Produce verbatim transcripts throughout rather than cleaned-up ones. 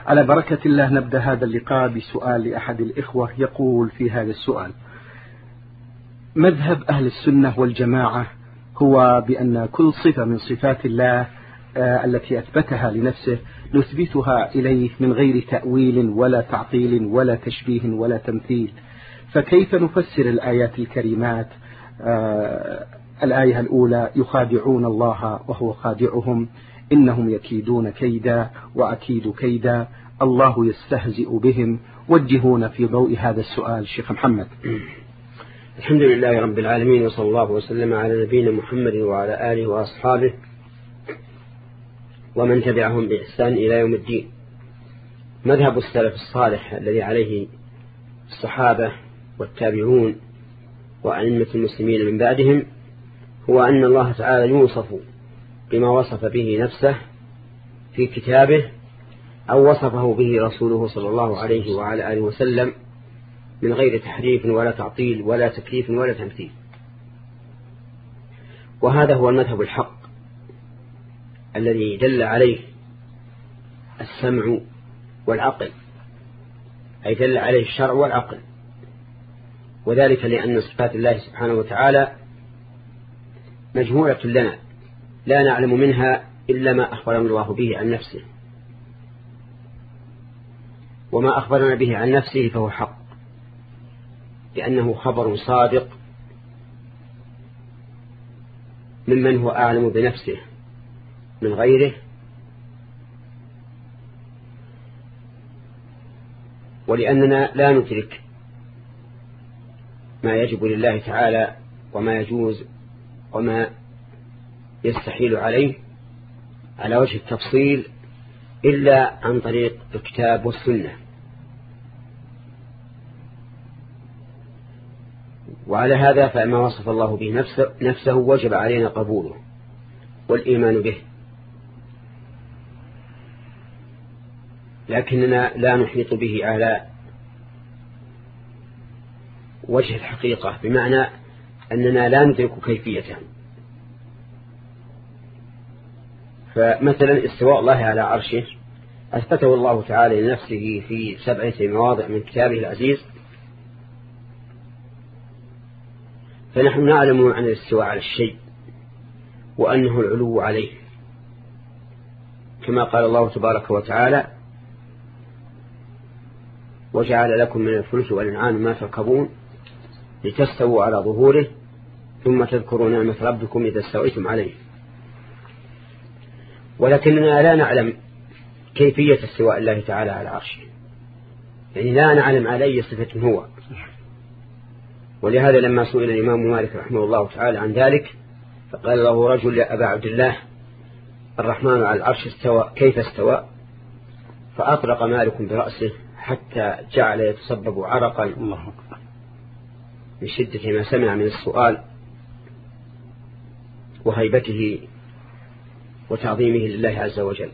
على بركة الله نبدأ هذا اللقاء بسؤال لأحد الإخوة يقول في هذا السؤال: مذهب أهل السنة والجماعة هو بأن كل صفة من صفات الله التي أثبتها لنفسه نثبتها إليه من غير تأويل ولا تعطيل ولا تشبيه ولا تمثيل، فكيف نفسر الآيات الكريمات؟ آه الآية الأولى: يخادعون الله وهو خادعهم، إنهم يكيدون كيدا وأكيد كيدا، الله يستهزئ بهم. وجهونا في ضوء هذا السؤال شيخ محمد. الحمد لله رب العالمين، وصلى الله وسلم على نبينا محمد وعلى آله وأصحابه ومن تبعهم بإحسان إلى يوم الدين. مذهب السلف الصالح الذي عليه الصحابة والتابعون وأئمة المسلمين من بعدهم هو أن الله تعالى يوصف بما وصف به نفسه في كتابه أو وصفه به رسوله صلى الله عليه وعلى آله وسلم من غير تحريف ولا تعطيل ولا تكييف ولا تمثيل. وهذا هو المذهب الحق الذي دل عليه السمع والعقل، أي دل عليه الشرع والعقل، وذلك لأن صفات الله سبحانه وتعالى مجهولة لنا لا نعلم منها إلا ما أخبرنا الله به عن نفسه، وما أخبرنا به عن نفسه فهو حق، لأنه خبر صادق ممن هو أعلم بنفسه من غيره، ولأننا لا ندرك ما يجب لله تعالى وما يجوز وما يستحيل عليه على وجه التفصيل إلا عن طريق الكتاب والسنة. وعلى هذا فما وصف الله به نفسه, نفسه وجب علينا قبوله والإيمان به، لكننا لا نحيط به على وجه الحقيقة، بمعنى أننا لا ندرك كيفيته. فمثلا استواء الله على عرشه أثبته الله تعالى لنفسه في سبعة مواضع من كتابه العزيز، فنحن نعلم عن الاستواء على الشيء وأنه العلو عليه، كما قال الله تبارك وتعالى: وجعل لكم من الفلك والأنعام ما تركبون لتستووا على ظهوره ثم تذكروا نعمة ربكم إذا استويتم عليه. ولكننا لا نعلم كيفية استواء الله تعالى على عرشه، يعني لا نعلم على أي صفة هو. ولهذا لما سئل الإمام مالك رحمه الله تعالى عن ذلك فقال له رجل: يا أبا عبد الله، الرحمن على العرش استوى، كيف استوى؟ فأطرق مالك برأسه حتى جعل يتصبب عرقا من شدة ما سمع من السؤال وهيبته وتعظيمه لله عز وجل.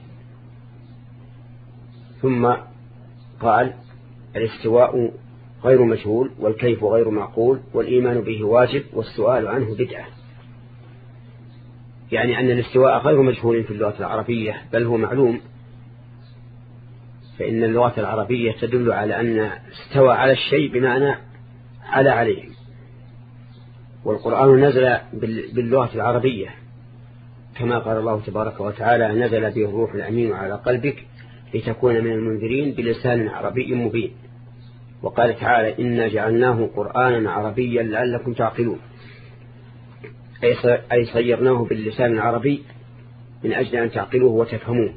ثم قال: الاستواء غير مجهول، والكيف غير معقول، والإيمان به واجب، والسؤال عنه بدعة. يعني أن الاستواء غير مجهول في اللغة العربية، بل هو معلوم، فإن اللغة العربية تدل على أن استوى على الشيء بمعنى على عليه، والقرآن نزل باللغة العربية كما قال الله تبارك وتعالى: نزل به الروح الأمين على قلبك لتكون من المنذرين بلسان عربي مبين. وقال تعالى: إنا جعلناه قرآنا عربيا لعلكم تعقلون، أي صيرناه باللسان العربي من أجل أن تعقلوه وتفهموه.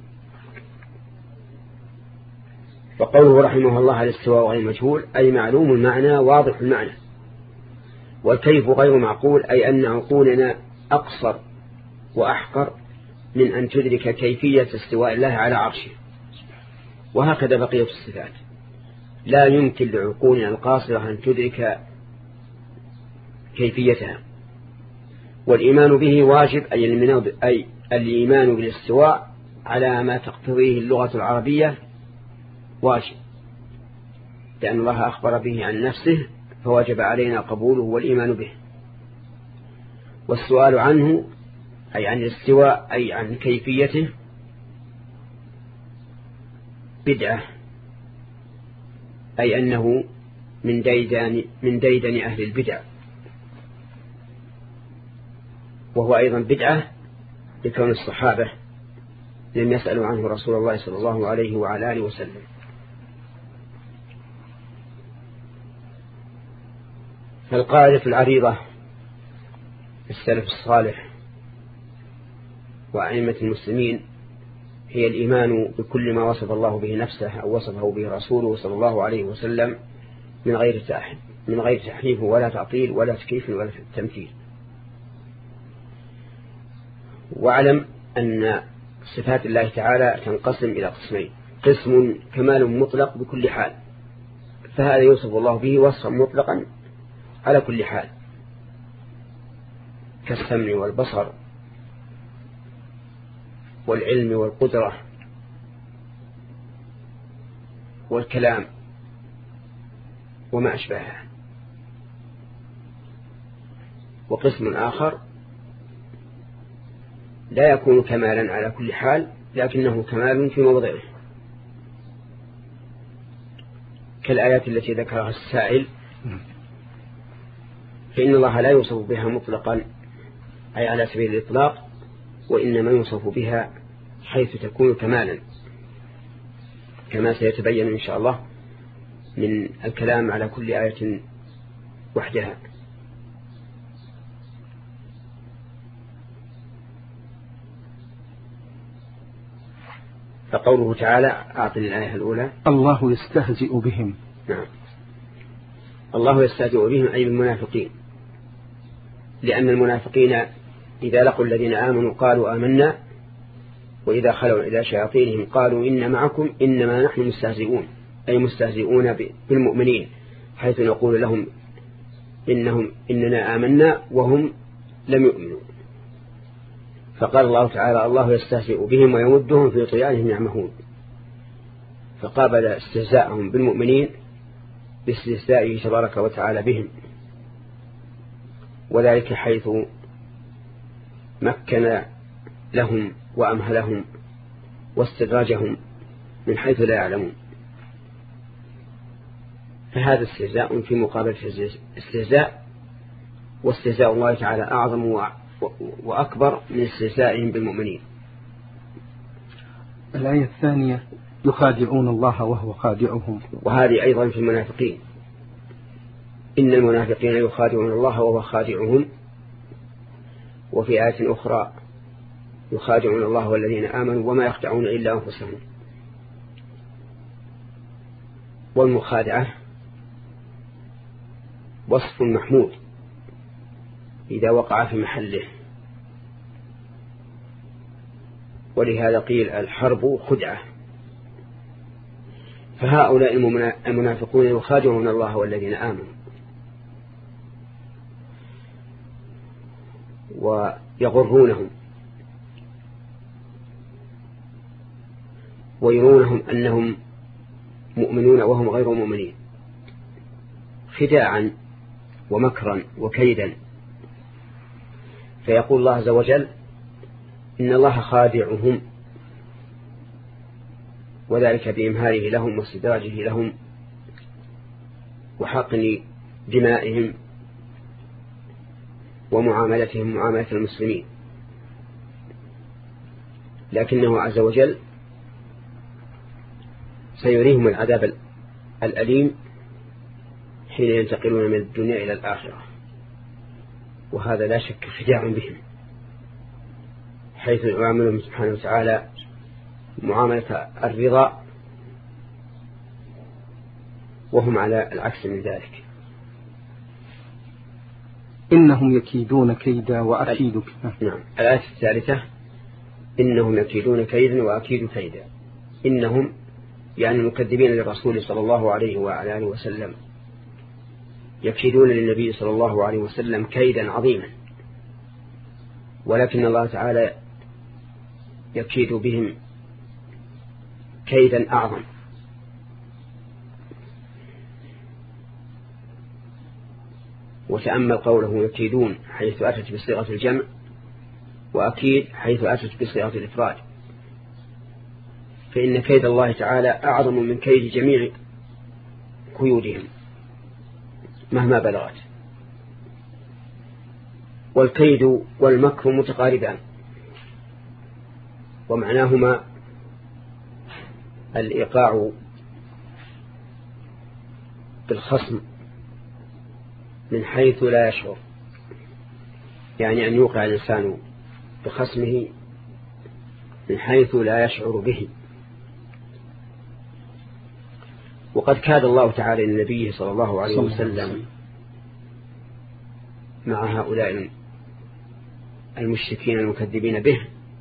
فقوله رحمه الله: الاستواء غير مجهول، أي معلوم المعنى واضح المعنى. والكيف غير معقول، أي أن عقولنا أقصر وأحقر من أن تدرك كيفية استواء الله على عرشه. وهكذا بقية الصفات لا يمكن لعقولنا القاصرة أن تدرك كيفيتها. والإيمان به واجب، أي الإيمان بالاستواء على ما تقتضيه اللغة العربية واجب، لأن الله أخبر به عن نفسه فوجب علينا قبوله والإيمان به. والسؤال عنه أي عن الاستواء أي عن كيفيته بدعة أي أنه من ديدن من ديدن أهل البدع، وهو أيضا بدعة لكون الصحابة لم يسألوا عنه رسول الله صلى الله عليه وعلى آله وسلم. فالقاعدة العريضة السلف الصالح وأئمة المسلمين هي الإيمان بكل ما وصف الله به نفسه أو وصفه به رسوله صلى الله عليه وسلم من غير من غير تحريف ولا تعطيل ولا تكييف ولا تمثيل. واعلم أن صفات الله تعالى تنقسم إلى قسمين: قسم كمال مطلق بكل حال، فهذا يوصف الله به وصفا مطلقا على كل حال، كالسمع والبصر والعلم والقدرة والكلام وما أشبهها. وقسم آخر لا يكون كمالا على كل حال، لكنه كمال في موضعه، كالآيات التي ذكرها السائل، فإن الله لا يوصف بها مطلقا أي على سبيل الإطلاق، وإنما يوصف بها حيث تكون كمالا، كما سيتبين إن شاء الله من الكلام على كل آية وحدها. فقوله تعالى: أعطني الآية الأولى. الله يستهزئ بهم. نعم، الله يستهزئ بهم أي بالمنافقين، لأن المنافقين إذا لقوا الذين آمنوا قالوا آمنا، وإذا خلوا إلى شياطينهم قالوا إن معكم إنما نحن مستهزئون، أي مستهزئون بالمؤمنين، حيث نقول لهم إنهم إننا آمنا وهم لم يؤمنوا. فقال الله تعالى: الله يستهزئ بهم ويمدهم في طغيانهم يعمهون، فقابل استهزاءهم بالمؤمنين باستهزائه تبارك وتعالى بهم، وذلك حيث مكن لهم وأمهلهم واستدراجهم من حيث لا يعلمون. فهذا استهزاء في مقابل استهزاء، واستهزاء الله تعالى أعظم وأكبر من استهزائهم بالمؤمنين. الآية الثانية: يخادعون الله وهو خادعهم، وهذه أيضا في المنافقين: إن المنافقين يخادعون الله وهو خادعهم. وفي آية أخرى: يخادعون الله والذين آمنوا وما يخدعون إلا أنفسهم. والمخادعة وصف محمود إذا وقع في محله، ولهذا قيل الحرب خدعة. فهؤلاء المنافقون يخادعون الله والذين آمنوا ويغرونهم ويرونهم أنهم مؤمنون وهم غير مؤمنين، خداعا ومكرا وكيدا. فيقول الله عز وجل: إن الله خادعهم، وذلك بإمهاله لهم واستدراجه لهم وحقن دمائهم ومعاملتهم معاملة المسلمين. لكنه عز وجل سيريهم العذاب الأليم حين ينتقلون من الدنيا إلى الآخرة، وهذا لا شك خداع بهم، حيث يعاملهم سبحانه وتعالى معاملة الرضا وهم على العكس من ذلك. إنهم يكيدون كيدا وأكيد كيدا. نعم. الآية الثالثة: إنهم يكيدون كيدا وأكيد كيدا. إنهم يعني المكذبين للرسول صلى الله عليه وعلى آله وسلم يكيدون للنبي صلى الله عليه وسلم كيدا عظيما، ولكن الله تعالى يكيد بهم كيدا أعظم. وتأمل قوله يكيدون حيث أتت بصيغة الجمع، وأكيد حيث أتت بصيغة الإفراد. فإن كيد الله تعالى أعظم من كيد جميع قيودهم مهما بلغت. والكيد والمكر متقاربان، ومعناهما الإيقاع بالخصم من حيث لا يشعر، يعني أن يوقع الإنسان بخصمه من حيث لا يشعر به. وقد كاد الله تعالى للنبي صلى الله عليه وسلم مع هؤلاء المشركين المكذبين به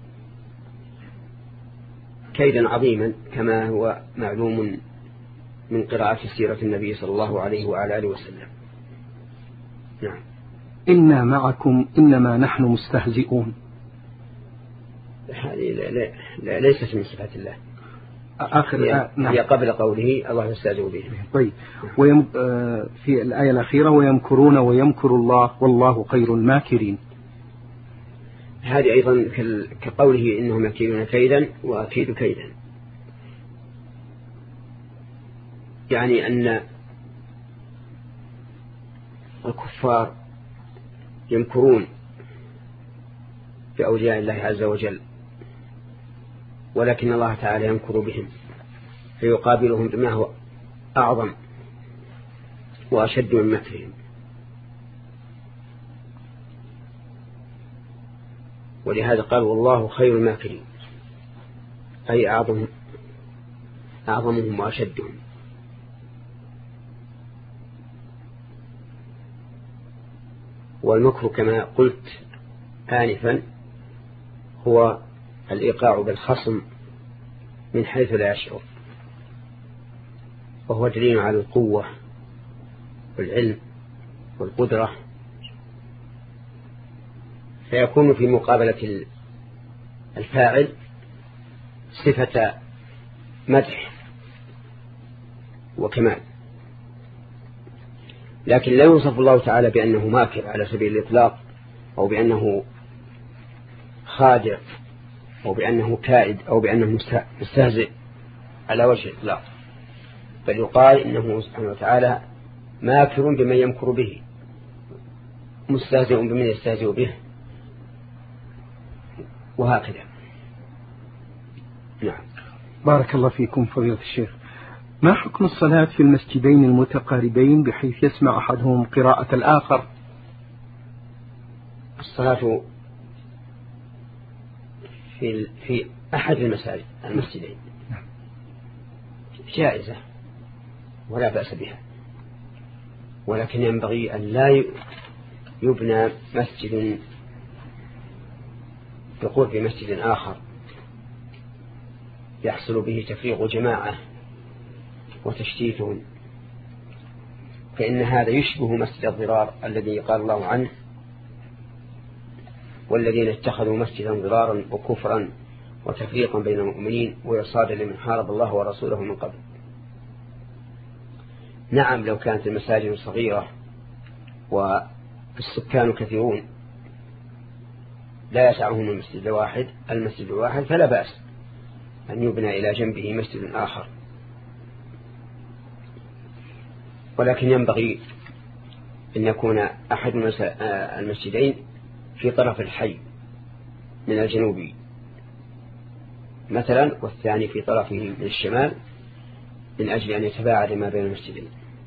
كيدا عظيما، كما هو معلوم من قراءة سيرة النبي صلى الله عليه وعلى آله وسلم. نعم. إنا معكم إنما نحن مستهزئون، هذه لا لا لا ليست من صفات الله. آخر هي, نعم. هي قبل قوله الله يستهزئ به. طيب. ويم في الآية الأخيرة ويمكرون ويمكر الله والله خير الماكرين، هذه أيضا كقوله إنهم يكيدون كيدا وأكيد كيدا، يعني أن الكفار يمكرون بأولياء الله عز وجل، ولكن الله تعالى يمكر بهم فيقابلهم بما هو أعظم وأشد من مكرهم. ولهذا قال والله خير الماكرين، أي أعظم أعظمهم وأشدهم. والمكر كما قلت آنفا هو الإيقاع بالخصم من حيث لا يشعر، وهو دليل على القوة والعلم والقدرة، فيكون في مقابلة الفاعل صفة مدح وكمال. لكن لا يوصف الله تعالى بأنه ماكر على سبيل الإطلاق، أو بأنه خادع، أو بأنه كائد، أو بأنه مستهزئ على وجه الإطلاق، بل يقال إنه سبحانه وتعالى ماكر بمن يمكر به، مستهزئ بمن يستهزئ به، وهكذا. نعم. بارك الله فيكم فضيلة الشيخ. ما حكم الصلاة في المسجدين المتقاربين بحيث يسمع أحدهم قراءة الآخر؟ الصلاة في في أحد المساجد المسجدين جائزة ولا بأس بها، ولكن ينبغي أن لا يبنى مسجد بقرب مسجد آخر يحصل به تفريق جماعة وتشتيتهم، فإن هذا يشبه مسجد الضرار الذي قال الله عنه والذين اتخذوا مسجدا ضرارا وكفرا وتفريقا بين المؤمنين وإرصادا لمن حارب الله ورسوله من قبل. نعم، لو كانت المساجد صغيرة والسكان كثيرون لا يسعهم المسجد الواحد المسجد الواحد فلا بأس أن يبنى إلى جنبه مسجد آخر، ولكن ينبغي أن يكون أحد المسجدين في طرف الحي من الجنوب مثلا، والثاني في طرفه من الشمال، من أجل أن يتباعد ما بين المسجدين.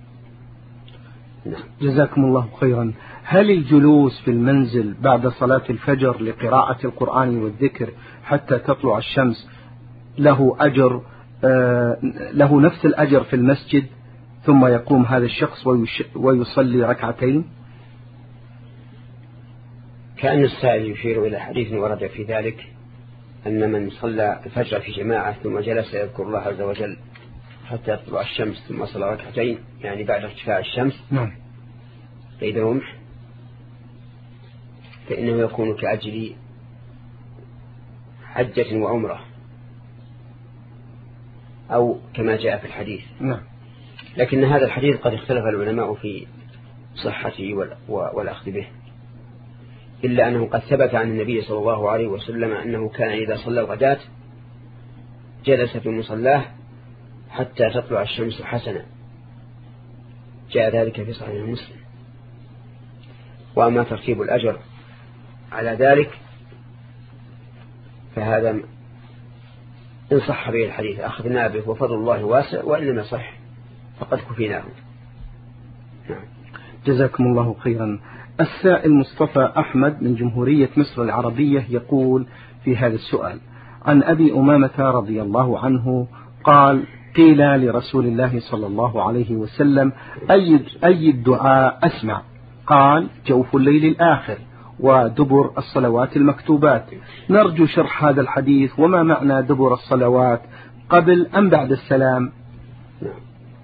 نعم. جزاكم الله خيرا. هل الجلوس في المنزل بعد صلاة الفجر لقراءة القرآن والذكر حتى تطلع الشمس له أجر آه له نفس الأجر في المسجد، ثم يقوم هذا الشخص ويصلي ركعتين؟ كأن السائل يشير إلى حديث ورد في ذلك أن من صلى الفجر في جماعة ثم جلس يذكر الله عز وجل حتى تطلع الشمس ثم صلى ركعتين، يعني بعد ارتفاع الشمس نعم قيد رمح، فإنه يكون كأجل حجة وعمرة أو كما جاء في الحديث. نعم. لكن هذا الحديث قد اختلف العلماء في صحته والأخذ به، إلا أنه قد ثبت عن النبي صلى الله عليه وسلم أنه كان إذا صلى الغداة جلس في مصلاه حتى تطلع الشمس حسنا، جاء ذلك في صحيح مسلم. وأما ترتيب الأجر على ذلك فهذا إن صح به الحديث أخذنا به وفضل الله واسع، وإن لم يصح فقد كفيناه. نعم. جزاكم الله خيرا. السائل مصطفى أحمد من جمهورية مصر العربية يقول في هذا السؤال: عن أبي أمامة رضي الله عنه قال: قيل لرسول الله صلى الله عليه وسلم: أي أي الدعاء أسمع؟ قال: جوف الليل الآخر ودبر الصلوات المكتوبات. نرجو شرح هذا الحديث، وما معنى دبر الصلوات، قبل أم بعد السلام؟ نعم.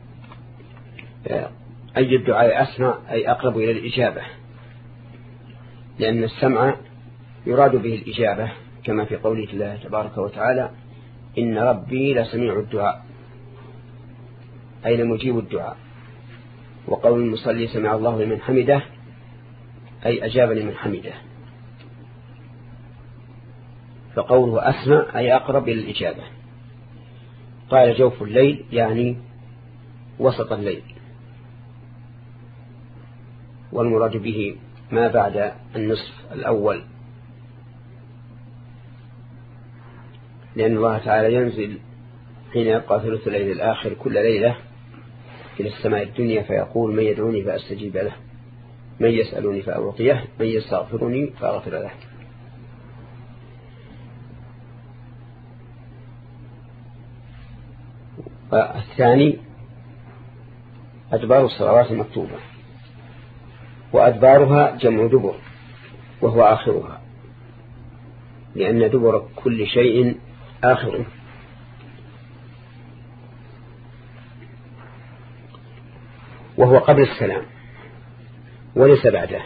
أي الدعاء أسمع أي أقرب إلى الإجابة، لأن السمع يراد به الإجابة، كما في قوله الله تبارك وتعالى: إن ربي لسميع الدعاء، أي لمجيب الدعاء. وقول المصلي سمع الله لمن حمده أي أجاب لمن حمده. فقوله أسمع أي أقرب إلى الإجابة. قال جوف الليل يعني وسط الليل، والمراد به ما بعد النصف الأول، لأن الله تعالى ينزل حين يبقى ثلث الليل الآخر كل ليلة إلى السماء الدنيا فيقول: من يدعوني فأستجيب له، من يسألني فأعطيه، من يستغفرني فأغفر له. الثاني أدبار الصلوات المكتوبة، وأدبارها جمع دبر وهو آخرها، لأن دبر كل شيء آخر. وهو قبل السلام وليس بعده،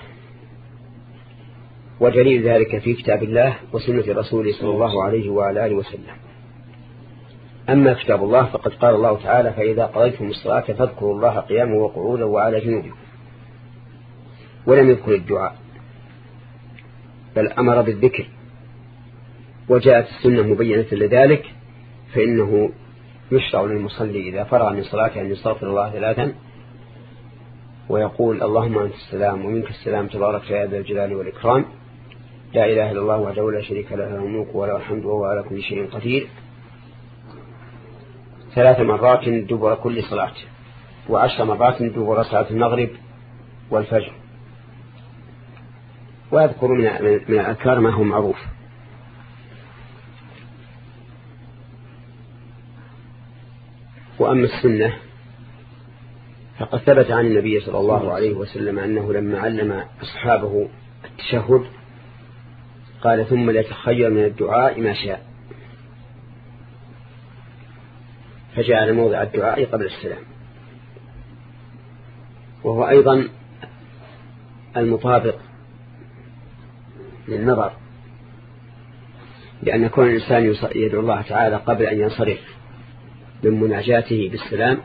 ودليل ذلك في كتاب الله وسنة رسوله صلى الله عليه وعلى آله وسلم. أما كتاب الله فقد قال الله تعالى: فإذا قضيتم الصلاة فاذكروا الله قياما وقعودا وعلى جنوبكم. ولم يذكر الدعاء بل أمر بالذكر، وجاءت السنة مبينة لذلك، فإنه يشرع للمصلي إذا فرغ من صلاته أن يستغفر الله ثلاثا ويقول: اللهم أنت السلام ومنك السلام تبارك يا ذا الجلال والإكرام، لا إله إلا الله وحده لا شريك له، له الملك وله الحمد وهو على كل شيء قدير، ثلاث مرات دبر كل صلاة، وعشر مرات دبر صلاة المغرب والفجر. ويذكر من من الأذكار ما هو معروف. وأما السنة فقد ثبت عن النبي صلى الله عليه وسلم أنه لما علم أصحابه التشهد قال: ثم ليتخير من الدعاء ما شاء، فجعل موضع الدعاء قبل السلام. وهو أيضا المطابق للنظر، لأن كون الإنسان يدعو الله تعالى قبل أن ينصرف من مناجاته بالسلام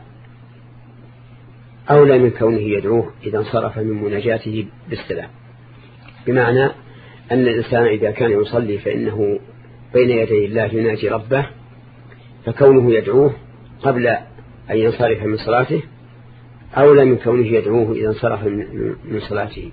أولى من كونه يدعوه إذا انصرف من مناجاته بالسلام، بمعنى أن الإنسان إذا كان يصلي فإنه بين يدي الله يناجي ربه، فكونه يدعوه قبل أن ينصرف من صلاته أولى من كونه يدعوه إذا انصرف من صلاته.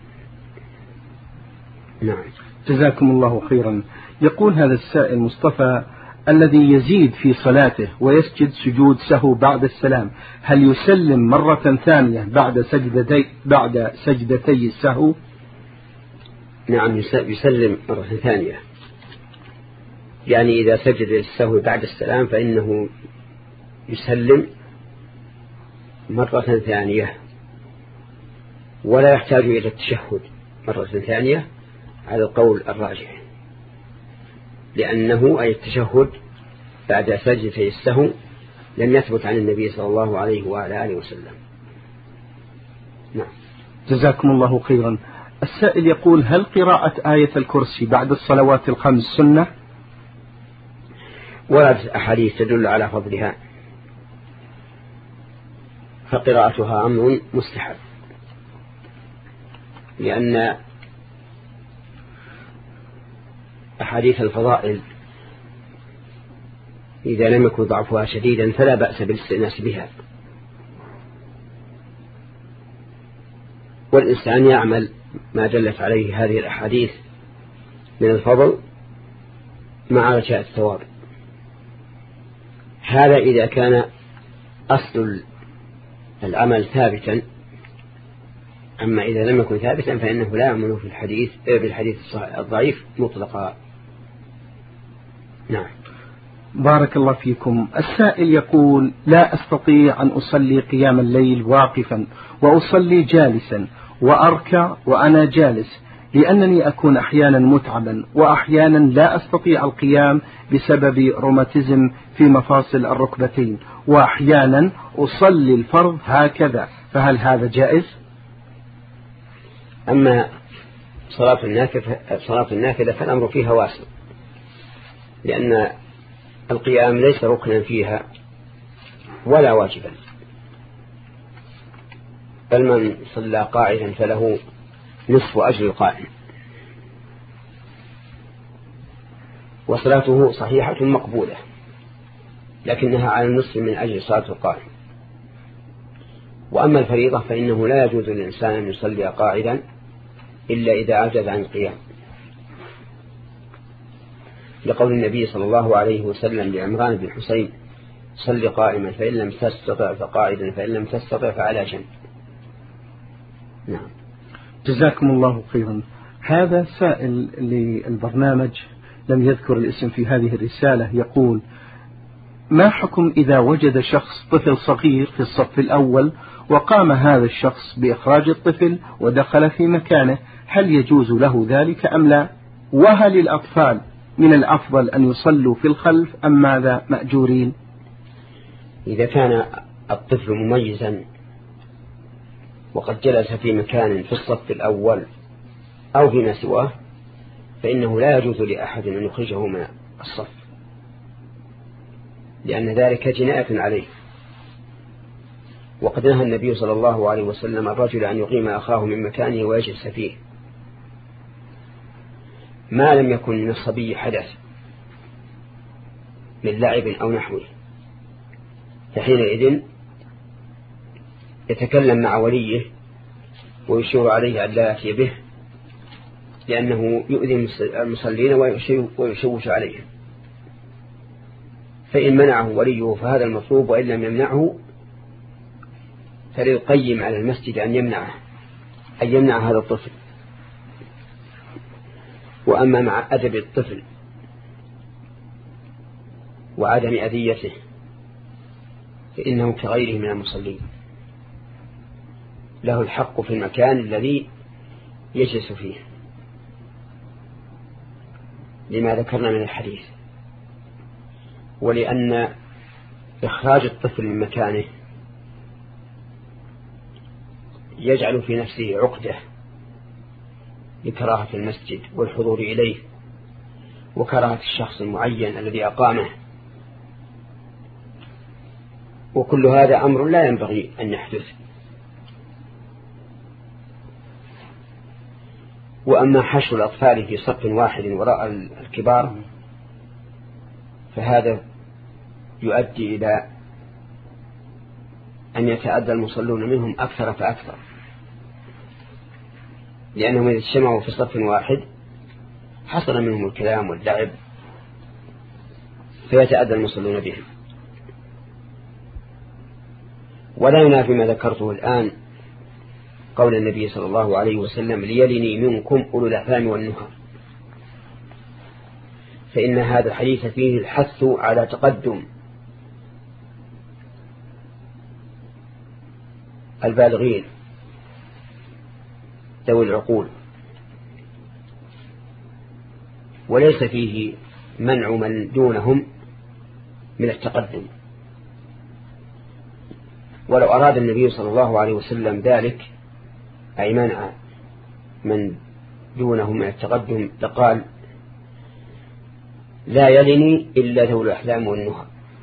نعم. جزاكم الله خيرا. يقول هذا السائل مصطفى: الذي يزيد في صلاته ويسجد سجود سهو بعد السلام، هل يسلم مرة ثانية بعد سجدتي بعد سجدتي السهو؟ نعم، يسلم مرة ثانية، يعني إذا سجد السهو بعد السلام فإنه يسلم مرة ثانية، ولا يحتاج إلى التشهد مرة ثانية على القول الراجح، لأنه أي التشهد بعد سجدتي السهو لم يثبت عن النبي صلى الله عليه وعلى آله وسلم. نعم. جزاكم الله خيرا. السائل يقول: هل قراءة آية الكرسي بعد الصلوات الخمس سنة؟ وردت أحاديث تدل على فضلها، فقراءتها أمر مستحب، لأن أحاديث الفضائل إذا لم يكن ضعفها شديدا فلا بأس بالاستئناس بها، والإنسان يعمل ما دلت عليه هذه الأحاديث من الفضل مع رجاء الثواب. هذا إذا كان أصل العمل ثابتا، أما إذا لم يكن ثابتا فإنه لا يعمل في الحديث بالحديث الضعيف مطلقا. نعم. بارك الله فيكم. السائل يقول: لا أستطيع أن أصلي قيام الليل واقفا، وأصلي جالسا، وأركع وأنا جالس، لأنني أكون أحيانا متعبا، وأحيانا لا أستطيع القيام بسبب روماتيزم في مفاصل الركبتين، وأحيانا أصلي الفرض هكذا، فهل هذا جائز؟ أما صلاة النافلة صلاة النافلة فالأمر فيها واسع، لأن القيام ليس ركنا فيها ولا واجبا، بل من صلى قاعدا فله نصف أجر القائم، وصلاته صحيحة مقبولة، لكنها على النصف من أجر صلاة القائم. وأما الفريضة فإنه لا يجوز للإنسان أن يصلي قاعدا إلا إذا عجز عن القيام، لقول النبي صلى الله عليه وسلم لعمران بن حسين: صل قائما فإن لم تستطع فقاعدا فإن لم تستطع فعلى جنب. نعم. جزاكم الله خيرا. هذا سائل للبرنامج لم يذكر الاسم في هذه الرسالة، يقول: ما حكم إذا وجد شخص طفل صغير في الصف الأول، وقام هذا الشخص بإخراج الطفل ودخل في مكانه، هل يجوز له ذلك أم لا؟ وهل الأطفال من الأفضل أن يصلوا في الخلف أم ماذا مأجورين؟ إذا كان الطفل مميزا وقد جلس في مكان في الصف الأول أو فيما سواه فإنه لا يجوز لأحد أن يخرجه من الصف، لأن ذلك جناية عليه. وقد نهى النبي صلى الله عليه وسلم الرجل أن يقيم أخاه من مكانه ويجلس فيه ما لم يكن من الصبي حدث من لعب أو نحوه، فحينئذ يتكلم مع وليه ويشير عليه أن لا يأتي به، لأنه يؤذي المصلين ويشوش عليهم. فإن منعه وليه فهذا المطلوب، وإن لم يمنعه فليقيم على المسجد أن يمنعه أن يمنع هذا الطفل. وأما مع أدب الطفل وعدم أذيته فإنه كغيره من المصلين، له الحق في المكان الذي يجلس فيه، لما ذكرنا من الحديث، ولأن إخراج الطفل من مكانه يجعل في نفسه عقدة لكراهة المسجد والحضور إليه وكراهة الشخص المعين الذي أقامه، وكل هذا أمر لا ينبغي أن يحدث. وأما حشو الأطفال في صف واحد وراء الكبار فهذا يؤدي إلى أن يتأذى المصلون منهم أكثر فأكثر، لأنهم إذا اجتمعوا في صف واحد حصل منهم الكلام واللعب فيتأذى المصلون بهم. ولا ينافي ما ذكرته الآن قول النبي صلى الله عليه وسلم: ليلني منكم أولو الأحلام والنهى، فإن هذا الحديث فيه الحث على تقدم البالغين ذوي العقول، وليس فيه منع من دونهم من التقدم. ولو أراد النبي صلى الله عليه وسلم ذلك أي منع من دونهم من التقدم لقال: لا يلني إلا ذوي الأحلام والنهى.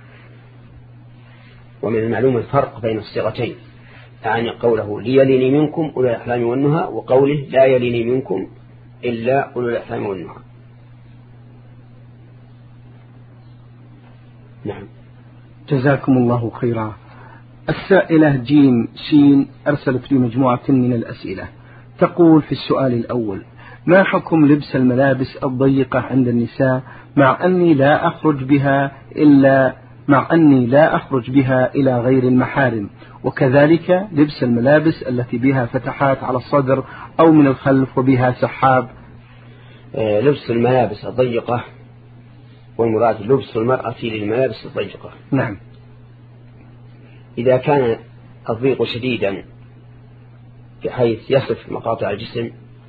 ومن المعلوم الفرق بين الصيغتين، يعني قوله ليلني منكم أولو الأحلام والنهى وقوله لا يلني منكم إلا أولو الأحلام والنهى. نعم. جزاكم الله خيرا. السائلة جيم سين أرسلت لي مجموعة من الأسئلة، تقول في السؤال الأول: ما حكم لبس الملابس الضيقة عند النساء مع أني لا أخرج بها إلا مع أني لا أخرج بها إلى غير المحارم، وكذلك لبس الملابس التي بها فتحات على الصدر أو من الخلف وبها سحاب؟ آه لبس الملابس الضيقة والمراد لبس المرأة للملابس الضيقة. نعم. إذا كان الضيق شديدا بحيث يصف مقاطع الجسم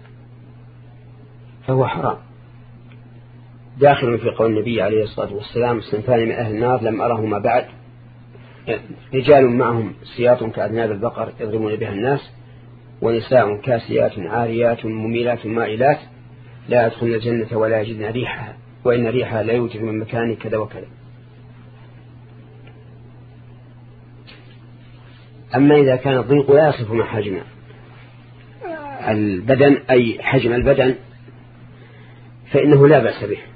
فهو حرام، داخل في قول النبي عليه الصلاة والسلام: صنفان من أهل النار لم أرهما بعد، رجال معهم سياط كأذناب البقر يضربون بها الناس، ونساء كاسيات عاريات مميلات مائلات لا يدخلن الجنة ولا يجدن ريحها، وإن ريحها لا يوجد من مكان كذا وكذا. أما إذا كان الضيق لا يصف محاجم البدن أي حجم البدن فإنه لا بأس به.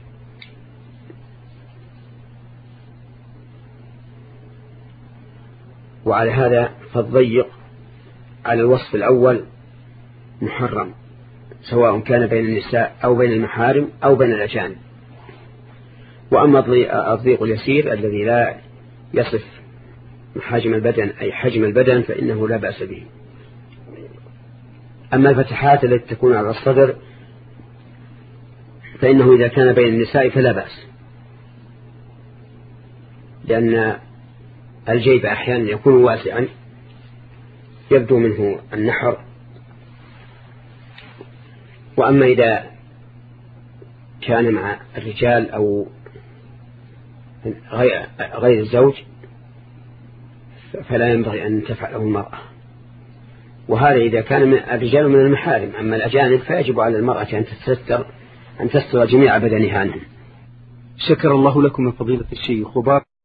وعلى هذا فالضيق على الوصف الأول محرم، سواء كان بين النساء أو بين المحارم أو بين الأجانب. وأما الضيق اليسير الذي لا يصف محاجم البدن أي حجم البدن فإنه لا بأس به. أما الفتحات التي تكون على الصدر فإنه إذا كان بين النساء فلا بأس، لأن الجيب أحيانا يكون واسعا يبدو منه النحر. وأما إذا كان مع الرجال أو غير الزوج فلا ينبغي أن تفعله المرأة، وهذا إذا كان من الرجال من المحارم. أما الأجانب فيجب على المرأة أن تستر أن تستر جميع بدنها عنهم. شكر الله لكم من فضيلة الشيخ وبارك